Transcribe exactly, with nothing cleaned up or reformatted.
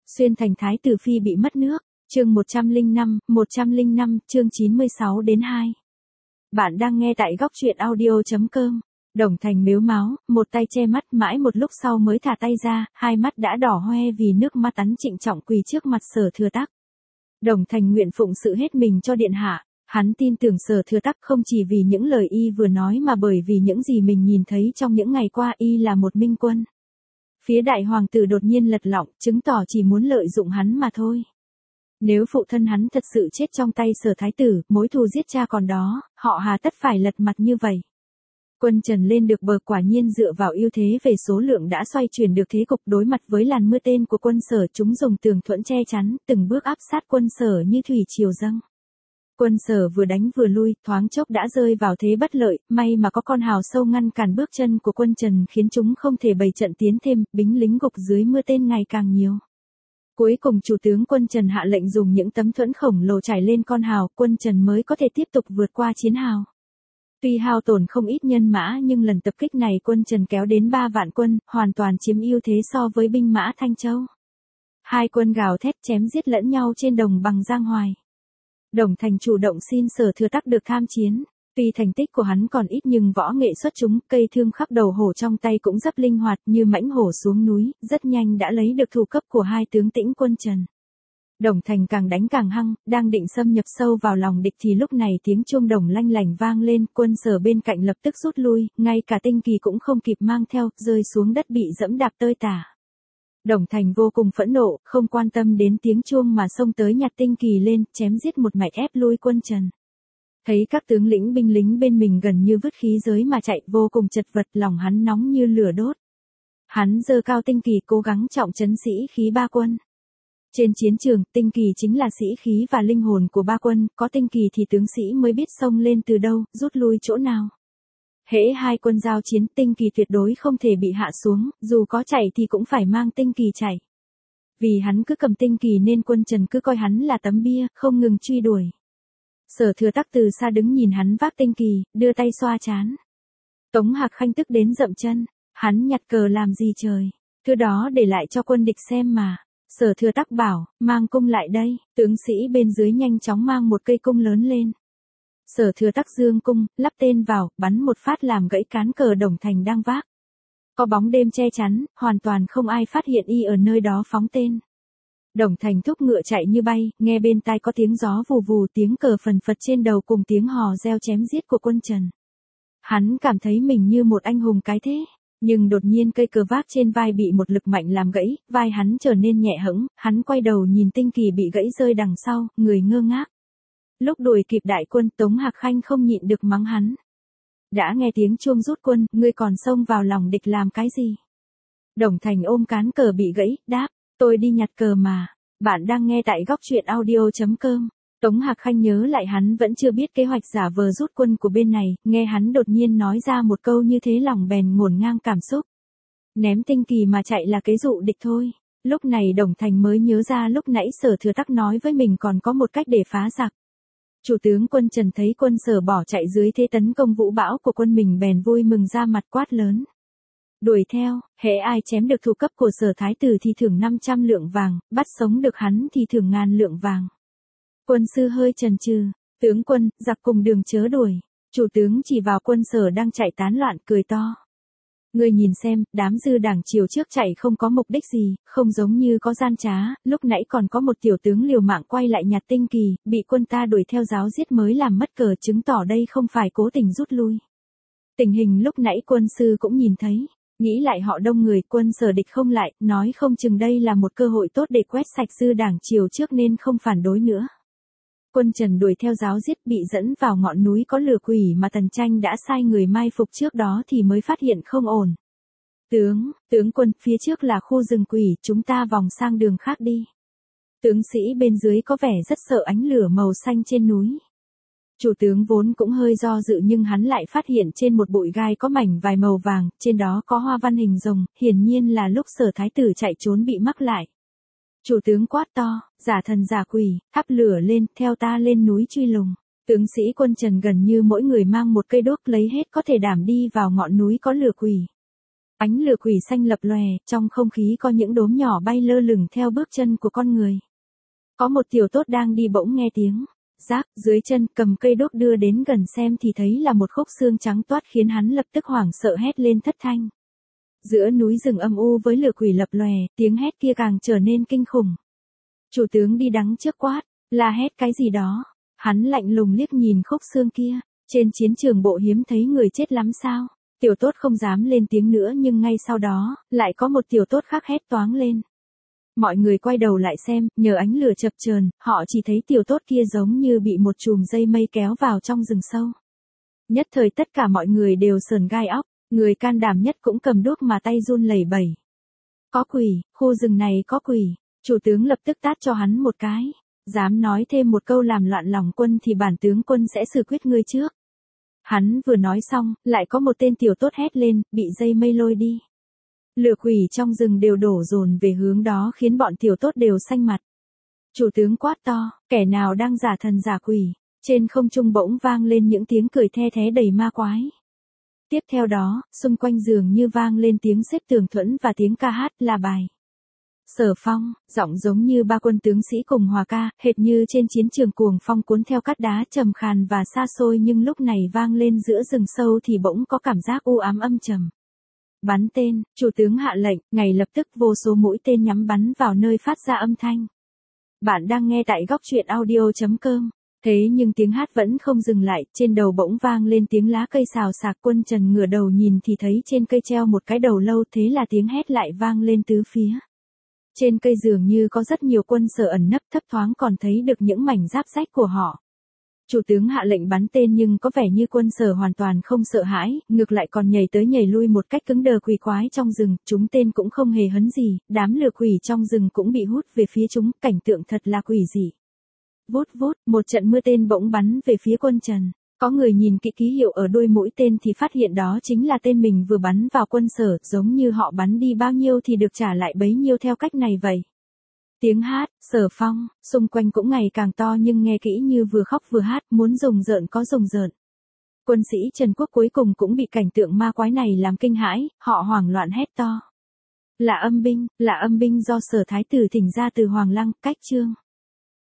Xuyên thành thái tử phi bị mất nước, chương một trăm lẻ năm, một trăm lẻ năm, chương chín mươi sáu đến hai. Bạn đang nghe tại góc truyện audio chấm com. Đồng Thành mếu máo, một tay che mắt, mãi một lúc sau mới thả tay ra, hai mắt đã đỏ hoe vì nước mắt, tắn trịnh trọng quỳ trước mặt Sở Thừa Tắc. Đồng Thành nguyện phụng sự hết mình cho điện hạ. Hắn tin tưởng Sở Thừa Tắc không chỉ vì những lời y vừa nói mà bởi vì những gì mình nhìn thấy trong những ngày qua, y là một minh quân. Phía đại hoàng tử đột nhiên lật lọng, chứng tỏ chỉ muốn lợi dụng hắn mà thôi. Nếu phụ thân hắn thật sự chết trong tay Sở thái tử, mối thù giết cha còn đó, họ hà tất phải lật mặt như vậy. Quân Trần lên được bờ, quả nhiên dựa vào ưu thế về số lượng đã xoay chuyển được thế cục. Đối mặt với làn mưa tên của quân Sở, chúng dùng tường thuẫn che chắn, từng bước áp sát quân Sở như thủy triều dâng. Quân Sở vừa đánh vừa lui, thoáng chốc đã rơi vào thế bất lợi, may mà có con hào sâu ngăn cản bước chân của quân Trần khiến chúng không thể bày trận tiến thêm, bính lính gục dưới mưa tên ngày càng nhiều. Cuối cùng chủ tướng quân Trần hạ lệnh dùng những tấm thuẫn khổng lồ trải lên con hào, quân Trần mới có thể tiếp tục vượt qua chiến hào. Tuy hao tổn không ít nhân mã nhưng lần tập kích này quân Trần kéo đến ba vạn quân, hoàn toàn chiếm ưu thế so với binh mã Thanh Châu. Hai quân gào thét chém giết lẫn nhau trên đồng bằng Giang Hoài. Đồng Thành chủ động xin Sở Thừa Tắc được tham chiến. Tuy thành tích của hắn còn ít nhưng võ nghệ xuất chúng, cây thương khắp đầu hổ trong tay cũng rất linh hoạt, như mãnh hổ xuống núi, rất nhanh đã lấy được thủ cấp của hai tướng tĩnh quân Trần. Đồng Thành càng đánh càng hăng, đang định xâm nhập sâu vào lòng địch thì lúc này tiếng chuông đồng lanh lảnh vang lên, quân Sở bên cạnh lập tức rút lui, ngay cả Tinh Kỳ cũng không kịp mang theo, rơi xuống đất bị dẫm đạp tơi tả. Đồng Thành vô cùng phẫn nộ, không quan tâm đến tiếng chuông mà xông tới nhặt Tinh Kỳ lên, chém giết một mạch ép lui quân Trần. Thấy các tướng lĩnh binh lính bên mình gần như vứt khí giới mà chạy, vô cùng chật vật, lòng hắn nóng như lửa đốt. Hắn giơ cao Tinh Kỳ cố gắng trọng trấn sĩ khí ba quân. Trên chiến trường, Tinh Kỳ chính là sĩ khí và linh hồn của ba quân, có Tinh Kỳ thì tướng sĩ mới biết xông lên từ đâu, rút lui chỗ nào. Hễ hai quân giao chiến, Tinh Kỳ tuyệt đối không thể bị hạ xuống, dù có chạy thì cũng phải mang Tinh Kỳ chạy. Vì hắn cứ cầm Tinh Kỳ nên quân Trần cứ coi hắn là tấm bia, không ngừng truy đuổi. Sở Thừa Tắc từ xa đứng nhìn hắn vác Tinh Kỳ, đưa tay xoa trán. Tống Hạc Khanh tức đến dậm chân, hắn nhặt cờ làm gì trời, thứ đó để lại cho quân địch xem mà. Sở Thừa Tắc bảo, mang cung lại đây, tướng sĩ bên dưới nhanh chóng mang một cây cung lớn lên. Sở Thừa Tắc dương cung, lắp tên vào, bắn một phát làm gãy cán cờ Đồng Thành đang vác. Có bóng đêm che chắn, hoàn toàn không ai phát hiện y ở nơi đó phóng tên. Đồng Thành thúc ngựa chạy như bay, nghe bên tai có tiếng gió vù vù, tiếng cờ phần phật trên đầu cùng tiếng hò reo chém giết của quân Trần. Hắn cảm thấy mình như một anh hùng cái thế, nhưng đột nhiên cây cờ vác trên vai bị một lực mạnh làm gãy, vai hắn trở nên nhẹ hẫng, hắn quay đầu nhìn Tinh Kỳ bị gãy rơi đằng sau, người ngơ ngác. Lúc đuổi kịp đại quân, Tống Hạc Khanh không nhịn được mắng hắn. Đã nghe tiếng chuông rút quân, ngươi còn xông vào lòng địch làm cái gì? Đồng Thành ôm cán cờ bị gãy, đáp, tôi đi nhặt cờ mà. Bạn đang nghe tại góc truyện audio chấm com. Tống Hạc Khanh nhớ lại hắn vẫn chưa biết kế hoạch giả vờ rút quân của bên này, nghe hắn đột nhiên nói ra một câu như thế lòng bèn ngổn ngang cảm xúc. Ném Tinh Kỳ mà chạy là kế dụ địch thôi. Lúc này Đồng Thành mới nhớ ra lúc nãy Sở Thừa Tắc nói với mình còn có một cách để phá giặc. Chủ tướng quân Trần thấy quân Sở bỏ chạy dưới thế tấn công vũ bão của quân mình bèn vui mừng ra mặt quát lớn. Đuổi theo, hễ ai chém được thủ cấp của Sở thái tử thì thưởng năm trăm lượng vàng, bắt sống được hắn thì thưởng ngàn lượng vàng. Quân sư hơi chần chừ, tướng quân, giặc cùng đường chớ đuổi. Chủ tướng chỉ vào quân Sở đang chạy tán loạn, cười to. Ngươi nhìn xem, đám dư đảng chiều trước chạy không có mục đích gì, không giống như có gian trá, lúc nãy còn có một tiểu tướng liều mạng quay lại nhặt Tinh Kỳ, bị quân ta đuổi theo giáo giết mới làm mất cờ, chứng tỏ đây không phải cố tình rút lui. Tình hình lúc nãy quân sư cũng nhìn thấy. Nghĩ lại họ đông người, quân Sở địch không lại, nói không chừng đây là một cơ hội tốt để quét sạch dư đảng chiều trước nên không phản đối nữa. Quân Trần đuổi theo giáo giết, bị dẫn vào ngọn núi có lửa quỷ mà Tần Tranh đã sai người mai phục trước đó thì mới phát hiện không ổn. Tướng, tướng quân, phía trước là khu rừng quỷ, chúng ta vòng sang đường khác đi. Tướng sĩ bên dưới có vẻ rất sợ ánh lửa màu xanh trên núi. Chủ tướng vốn cũng hơi do dự nhưng hắn lại phát hiện trên một bụi gai có mảnh vài màu vàng, trên đó có hoa văn hình rồng, hiển nhiên là lúc Sở thái tử chạy trốn bị mắc lại. Chủ tướng quát to, giả thần giả quỷ, thắp lửa lên, theo ta lên núi truy lùng. Tướng sĩ quân Trần gần như mỗi người mang một cây đuốc lấy hết có thể đảm đi vào ngọn núi có lửa quỷ. Ánh lửa quỷ xanh lập lòe, trong không khí có những đốm nhỏ bay lơ lửng theo bước chân của con người. Có một tiểu tốt đang đi bỗng nghe tiếng rác dưới chân, cầm cây đốt đưa đến gần xem thì thấy là một khúc xương trắng toát khiến hắn lập tức hoảng sợ hét lên thất thanh. Giữa núi rừng âm u với lửa quỷ lập lòe, tiếng hét kia càng trở nên kinh khủng. Chủ tướng đi đắng trước quát, la hét cái gì đó. Hắn lạnh lùng liếc nhìn khúc xương kia, trên chiến trường bộ hiếm thấy người chết lắm sao. Tiểu tốt không dám lên tiếng nữa nhưng ngay sau đó, lại có một tiểu tốt khác hét toáng lên. Mọi người quay đầu lại xem, nhờ ánh lửa chập chờn, họ chỉ thấy tiểu tốt kia giống như bị một chùm dây mây kéo vào trong rừng sâu. Nhất thời tất cả mọi người đều sởn gai óc, người can đảm nhất cũng cầm đuốc mà tay run lẩy bẩy. Có quỷ, khu rừng này có quỷ, chủ tướng lập tức tát cho hắn một cái. Dám nói thêm một câu làm loạn lòng quân thì bản tướng quân sẽ xử quyết ngươi trước. Hắn vừa nói xong, lại có một tên tiểu tốt hét lên, bị dây mây lôi đi. Lửa quỷ trong rừng đều đổ dồn về hướng đó khiến bọn tiểu tốt đều xanh mặt. Chủ tướng quát to, kẻ nào đang giả thần giả quỷ. Trên không trung bỗng vang lên những tiếng cười the thé đầy ma quái. Tiếp theo đó, xung quanh giường như vang lên tiếng xếp tường thuẫn và tiếng ca hát là bài. Sở Phong, giọng giống như ba quân tướng sĩ cùng hòa ca, hệt như trên chiến trường cuồng phong cuốn theo cát đá trầm khàn và xa xôi, nhưng lúc này vang lên giữa rừng sâu thì bỗng có cảm giác u ám âm trầm. Bắn tên, chủ tướng hạ lệnh, ngay lập tức vô số mũi tên nhắm bắn vào nơi phát ra âm thanh. Bạn đang nghe tại góc truyện audio chấm com. Thế nhưng tiếng hát vẫn không dừng lại, trên đầu bỗng vang lên tiếng lá cây xào xạc. Quân Trần ngửa đầu nhìn thì thấy trên cây treo một cái đầu lâu, thế là tiếng hét lại vang lên tứ phía. Trên cây dường như có rất nhiều quân Sở ẩn nấp, thấp thoáng còn thấy được những mảnh giáp rách của họ. Chủ tướng hạ lệnh bắn tên nhưng có vẻ như quân Sở hoàn toàn không sợ hãi, ngược lại còn nhảy tới nhảy lui một cách cứng đờ quỷ quái trong rừng, chúng tên cũng không hề hấn gì, đám lửa quỷ trong rừng cũng bị hút về phía chúng, cảnh tượng thật là quỷ dị. Vút vút, một trận mưa tên bỗng bắn về phía quân Trần. Có người nhìn kỹ ký hiệu ở đuôi mũi tên thì phát hiện đó chính là tên mình vừa bắn vào quân Sở, giống như họ bắn đi bao nhiêu thì được trả lại bấy nhiêu theo cách này vậy. Tiếng hát, Sở Phong, xung quanh cũng ngày càng to nhưng nghe kỹ như vừa khóc vừa hát, muốn rùng rợn có rùng rợn. Quân sĩ Trần Quốc cuối cùng cũng bị cảnh tượng ma quái này làm kinh hãi, họ hoảng loạn hét to. Là âm binh, là âm binh do Sở Thái tử thỉnh ra từ Hoàng Lăng, cách chương.